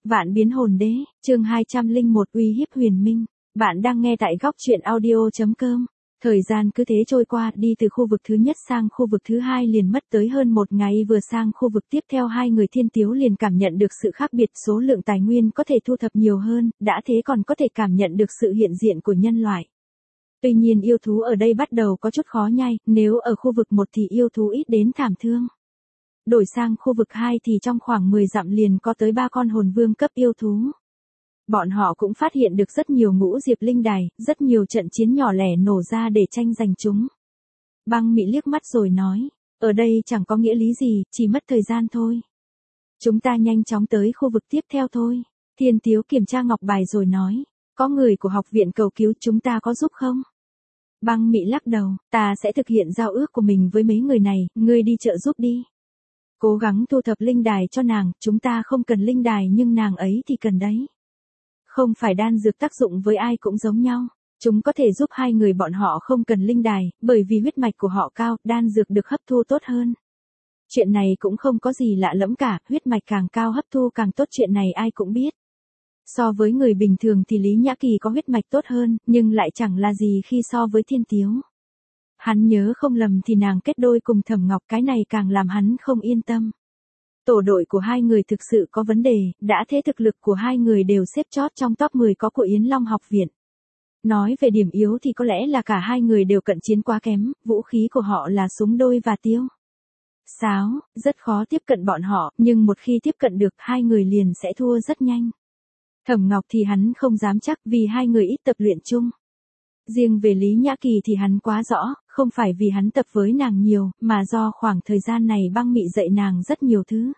Vạn biến hồn đế, chương 201 uy hiếp huyền minh. Bạn đang nghe tại góc truyện audio.com. Thời gian cứ thế trôi qua, đi từ khu vực thứ nhất sang khu vực thứ hai liền mất tới hơn một ngày, vừa sang khu vực tiếp theo hai người Thiên Tiếu liền cảm nhận được sự khác biệt, số lượng tài nguyên có thể thu thập nhiều hơn, đã thế còn có thể cảm nhận được sự hiện diện của nhân loại. Tuy nhiên yêu thú ở đây bắt đầu có chút khó nhai, nếu ở khu vực 1 thì yêu thú ít đến thảm thương. Đổi sang khu vực 2 thì trong khoảng 10 dặm liền có tới 3 con hồn vương cấp yêu thú. Bọn họ cũng phát hiện được rất nhiều ngũ diệp linh đài, rất nhiều trận chiến nhỏ lẻ nổ ra để tranh giành chúng. Băng Mị liếc mắt rồi nói, ở đây chẳng có nghĩa lý gì, chỉ mất thời gian thôi. Chúng ta nhanh chóng tới khu vực tiếp theo thôi. Thiên Tiếu kiểm tra ngọc bài rồi nói, có người của học viện cầu cứu, chúng ta có giúp không? Băng Mị lắc đầu, ta sẽ thực hiện giao ước của mình với mấy người này, ngươi đi trợ giúp đi. Cố gắng thu thập linh đài cho nàng, chúng ta không cần linh đài nhưng nàng ấy thì cần đấy. Không phải đan dược tác dụng với ai cũng giống nhau. Chúng có thể giúp hai người bọn họ không cần linh đài, bởi vì huyết mạch của họ cao, đan dược được hấp thu tốt hơn. Chuyện này cũng không có gì lạ lẫm cả, huyết mạch càng cao hấp thu càng tốt, chuyện này ai cũng biết. So với người bình thường thì Lý Nhã Kỳ có huyết mạch tốt hơn, nhưng lại chẳng là gì khi so với Thiên Tiếu. Hắn nhớ không lầm thì nàng kết đôi cùng Thẩm Ngọc, cái này càng làm hắn không yên tâm. Tổ đội của hai người thực sự có vấn đề, đã thế thực lực của hai người đều xếp chót trong top 10 có của Yến Long học viện. Nói về điểm yếu thì có lẽ là cả hai người đều cận chiến quá kém, vũ khí của họ là súng đôi và tiêu sáo, rất khó tiếp cận bọn họ, nhưng một khi tiếp cận được hai người liền sẽ thua rất nhanh. Thẩm Ngọc thì hắn không dám chắc vì hai người ít tập luyện chung. Riêng về Lý Nhã Kỳ thì hắn quá rõ, không phải vì hắn tập với nàng nhiều, mà do khoảng thời gian này Băng Mị dạy nàng rất nhiều thứ.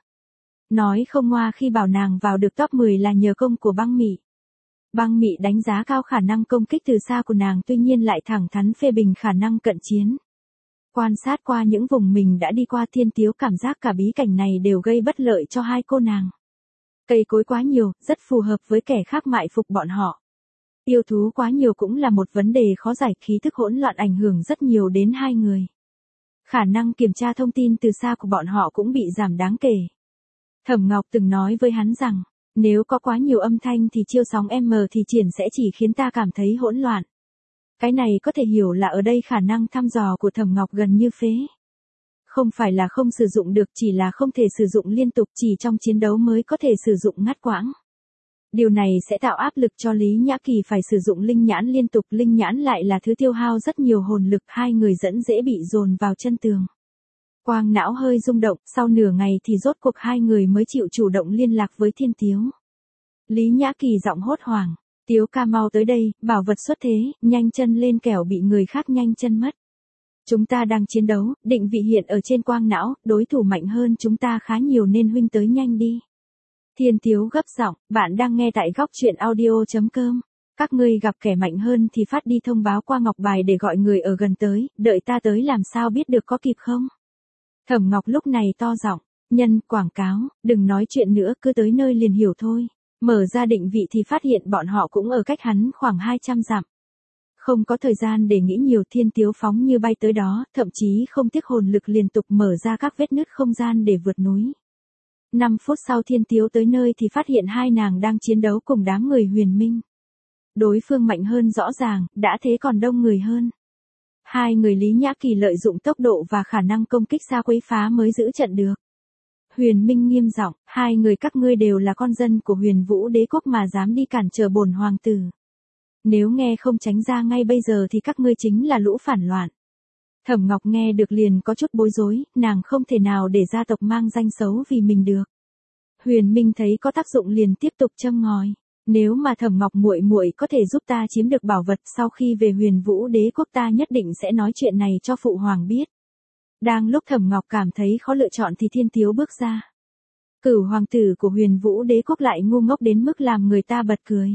Nói không ngoa khi bảo nàng vào được top 10 là nhờ công của Băng Mị. Băng Mị đánh giá cao khả năng công kích từ xa của nàng, tuy nhiên lại thẳng thắn phê bình khả năng cận chiến. Quan sát qua những vùng mình đã đi qua, Thiên Tiếu cảm giác cả bí cảnh này đều gây bất lợi cho hai cô nàng. Cây cối quá nhiều, rất phù hợp với kẻ khác mại phục bọn họ. Yêu thú quá nhiều cũng là một vấn đề khó giải, khí thức hỗn loạn ảnh hưởng rất nhiều đến hai người. Khả năng kiểm tra thông tin từ xa của bọn họ cũng bị giảm đáng kể. Thẩm Ngọc từng nói với hắn rằng, nếu có quá nhiều âm thanh thì chiêu sóng M thì triển sẽ chỉ khiến ta cảm thấy hỗn loạn. Cái này có thể hiểu là ở đây khả năng thăm dò của Thẩm Ngọc gần như phế. Không phải là không sử dụng được, chỉ là không thể sử dụng liên tục, chỉ trong chiến đấu mới có thể sử dụng ngắt quãng. Điều này sẽ tạo áp lực cho Lý Nhã Kỳ phải sử dụng linh nhãn liên tục, linh nhãn lại là thứ tiêu hao rất nhiều hồn lực, hai người dẫn dễ bị dồn vào chân tường. Quang não hơi rung động, sau nửa ngày thì rốt cuộc hai người mới chịu chủ động liên lạc với Thiên Tiếu. Lý Nhã Kỳ giọng hốt hoảng, Tiếu ca mau tới đây, bảo vật xuất thế, nhanh chân lên kẻo bị người khác nhanh chân mất. Chúng ta đang chiến đấu, định vị hiện ở trên quang não, đối thủ mạnh hơn chúng ta khá nhiều nên huynh tới nhanh đi. Thiên Tiếu gấp giọng, bạn đang nghe tại góc truyện audio.com. Các ngươi gặp kẻ mạnh hơn thì phát đi thông báo qua ngọc bài để gọi người ở gần tới, đợi ta tới làm sao biết được, có kịp không? Thẩm Ngọc lúc này to giọng, nhân quảng cáo, đừng nói chuyện nữa, cứ tới nơi liền hiểu thôi. Mở ra định vị thì phát hiện bọn họ cũng ở cách hắn khoảng 200 dặm. Không có thời gian để nghĩ nhiều, Thiên Tiếu phóng như bay tới đó, thậm chí không tiếc hồn lực liên tục mở ra các vết nứt không gian để vượt núi. 5 phút sau Thiên Tiếu tới nơi thì phát hiện hai nàng đang chiến đấu cùng đám người huyền minh. Đối phương mạnh hơn rõ ràng, đã thế còn đông người hơn. Hai người Lý Nhã Kỳ lợi dụng tốc độ và khả năng công kích xa quấy phá mới giữ trận được. Huyền Minh nghiêm giọng, hai người các ngươi đều là con dân của Huyền Vũ Đế quốc mà dám đi cản trở bổn hoàng tử. Nếu nghe không tránh ra ngay bây giờ thì các ngươi chính là lũ phản loạn. Thẩm Ngọc nghe được liền có chút bối rối, nàng không thể nào để gia tộc mang danh xấu vì mình được. Huyền Minh thấy có tác dụng liền tiếp tục châm ngòi, nếu mà Thẩm Ngọc muội muội có thể giúp ta chiếm được bảo vật, sau khi về Huyền Vũ Đế quốc ta nhất định sẽ nói chuyện này cho phụ hoàng biết. Đang lúc Thẩm Ngọc cảm thấy khó lựa chọn thì Thiên Tiếu bước ra. Cửu hoàng tử của Huyền Vũ Đế quốc lại ngu ngốc đến mức làm người ta bật cười.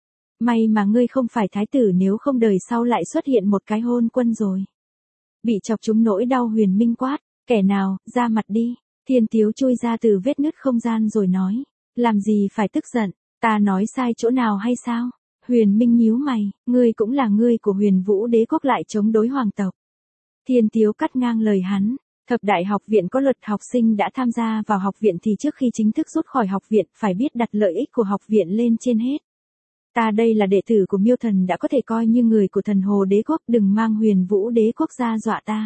May mà ngươi không phải thái tử, nếu không đời sau lại xuất hiện một cái hôn quân rồi. Bị chọc trúng nỗi đau, Huyền Minh quát, kẻ nào, ra mặt đi. Thiên Tiếu chui ra từ vết nứt không gian rồi nói, làm gì phải tức giận, ta nói sai chỗ nào hay sao? Huyền Minh nhíu mày, ngươi cũng là ngươi của Huyền Vũ Đế quốc lại chống đối hoàng tộc. Thiên Tiếu cắt ngang lời hắn, Thập đại học viện có luật học sinh đã tham gia vào học viện thì trước khi chính thức rút khỏi học viện phải biết đặt lợi ích của học viện lên trên hết. Ta đây là đệ tử của Miêu Thần đã có thể coi như người của Thần Hồ Đế Quốc, đừng mang Huyền Vũ Đế Quốc ra dọa ta.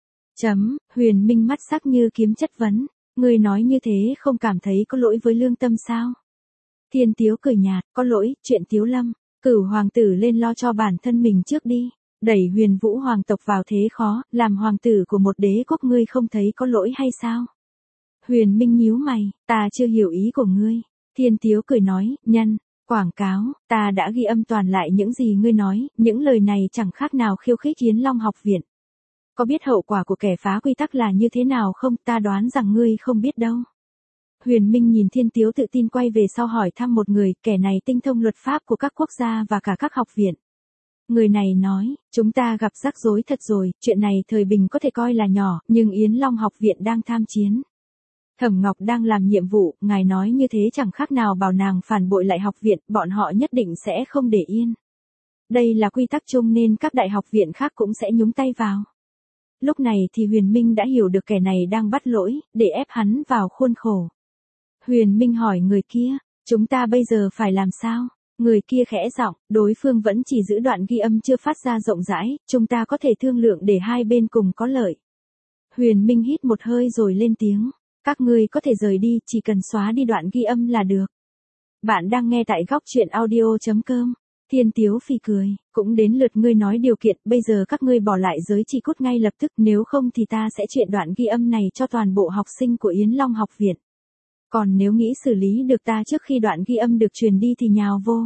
Huyền Minh mắt sắc như kiếm chất vấn, ngươi nói như thế không cảm thấy có lỗi với lương tâm sao? Thiên Tiếu cười nhạt, có lỗi, chuyện Tiếu Lâm, cửu hoàng tử lên lo cho bản thân mình trước đi, đẩy Huyền Vũ hoàng tộc vào thế khó, làm hoàng tử của một đế quốc ngươi không thấy có lỗi hay sao? Huyền Minh nhíu mày, ta chưa hiểu ý của ngươi. Thiên Tiếu cười nói, quảng cáo, ta đã ghi âm toàn lại những gì ngươi nói, những lời này chẳng khác nào khiêu khích Yến Long học viện. Có biết hậu quả của kẻ phá quy tắc là như thế nào không? Ta đoán rằng ngươi không biết đâu. Huyền Minh nhìn Thiên Tiếu tự tin quay về sau hỏi thăm một người, kẻ này tinh thông luật pháp của các quốc gia và cả các học viện. Người này nói, chúng ta gặp rắc rối thật rồi, chuyện này thời bình có thể coi là nhỏ, nhưng Yến Long học viện đang tham chiến. Thẩm Ngọc đang làm nhiệm vụ, ngài nói như thế chẳng khác nào bảo nàng phản bội lại học viện, bọn họ nhất định sẽ không để yên. Đây là quy tắc chung nên các đại học viện khác cũng sẽ nhúng tay vào. Lúc này thì Huyền Minh đã hiểu được kẻ này đang bắt lỗi, để ép hắn vào khuôn khổ. Huyền Minh hỏi người kia, chúng ta bây giờ phải làm sao? Người kia khẽ giọng, đối phương vẫn chỉ giữ đoạn ghi âm chưa phát ra rộng rãi, chúng ta có thể thương lượng để hai bên cùng có lợi. Huyền Minh hít một hơi rồi lên tiếng, các ngươi có thể rời đi, chỉ cần xóa đi đoạn ghi âm là được. Bạn đang nghe tại góc truyện audio.com. Thiên Tiếu phì cười, cũng đến lượt ngươi nói điều kiện, bây giờ các ngươi bỏ lại giới chỉ cốt ngay lập tức, nếu không thì ta sẽ chuyện đoạn ghi âm này cho toàn bộ học sinh của Yến Long học viện. Còn nếu nghĩ xử lý được ta trước khi đoạn ghi âm được truyền đi thì nhào vô.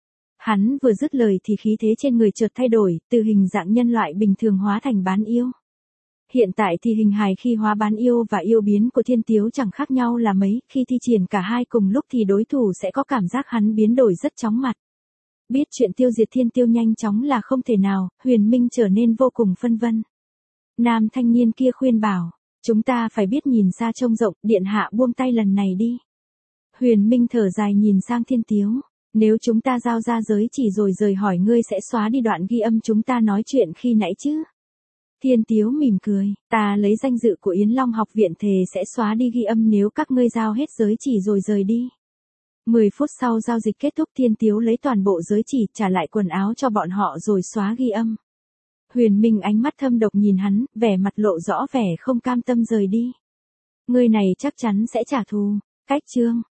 Hắn vừa dứt lời thì khí thế trên người chợt thay đổi, từ hình dạng nhân loại bình thường hóa thành bán yêu. Hiện tại thì hình hài khi hóa bán yêu và yêu biến của Thiên Tiếu chẳng khác nhau là mấy, khi thi triển cả hai cùng lúc thì đối thủ sẽ có cảm giác hắn biến đổi rất chóng mặt. Biết chuyện tiêu diệt Thiên Tiêu nhanh chóng là không thể nào, Huyền Minh trở nên vô cùng phân vân. Nam thanh niên kia khuyên bảo, chúng ta phải biết nhìn xa trông rộng, điện hạ buông tay lần này đi. Huyền Minh thở dài nhìn sang Thiên Tiếu, nếu chúng ta giao ra giới chỉ rồi rời hỏi ngươi sẽ xóa đi đoạn ghi âm chúng ta nói chuyện khi nãy chứ? Thiên Tiếu mỉm cười, ta lấy danh dự của Yến Long học viện thề sẽ xóa đi ghi âm nếu các ngươi giao hết giới chỉ rồi rời đi. 10 phút sau giao dịch kết thúc, Thiên Tiếu lấy toàn bộ giới chỉ, trả lại quần áo cho bọn họ rồi xóa ghi âm. Huyền Minh ánh mắt thâm độc nhìn hắn, vẻ mặt lộ rõ vẻ không cam tâm rời đi. Ngươi này chắc chắn sẽ trả thù. Cách chương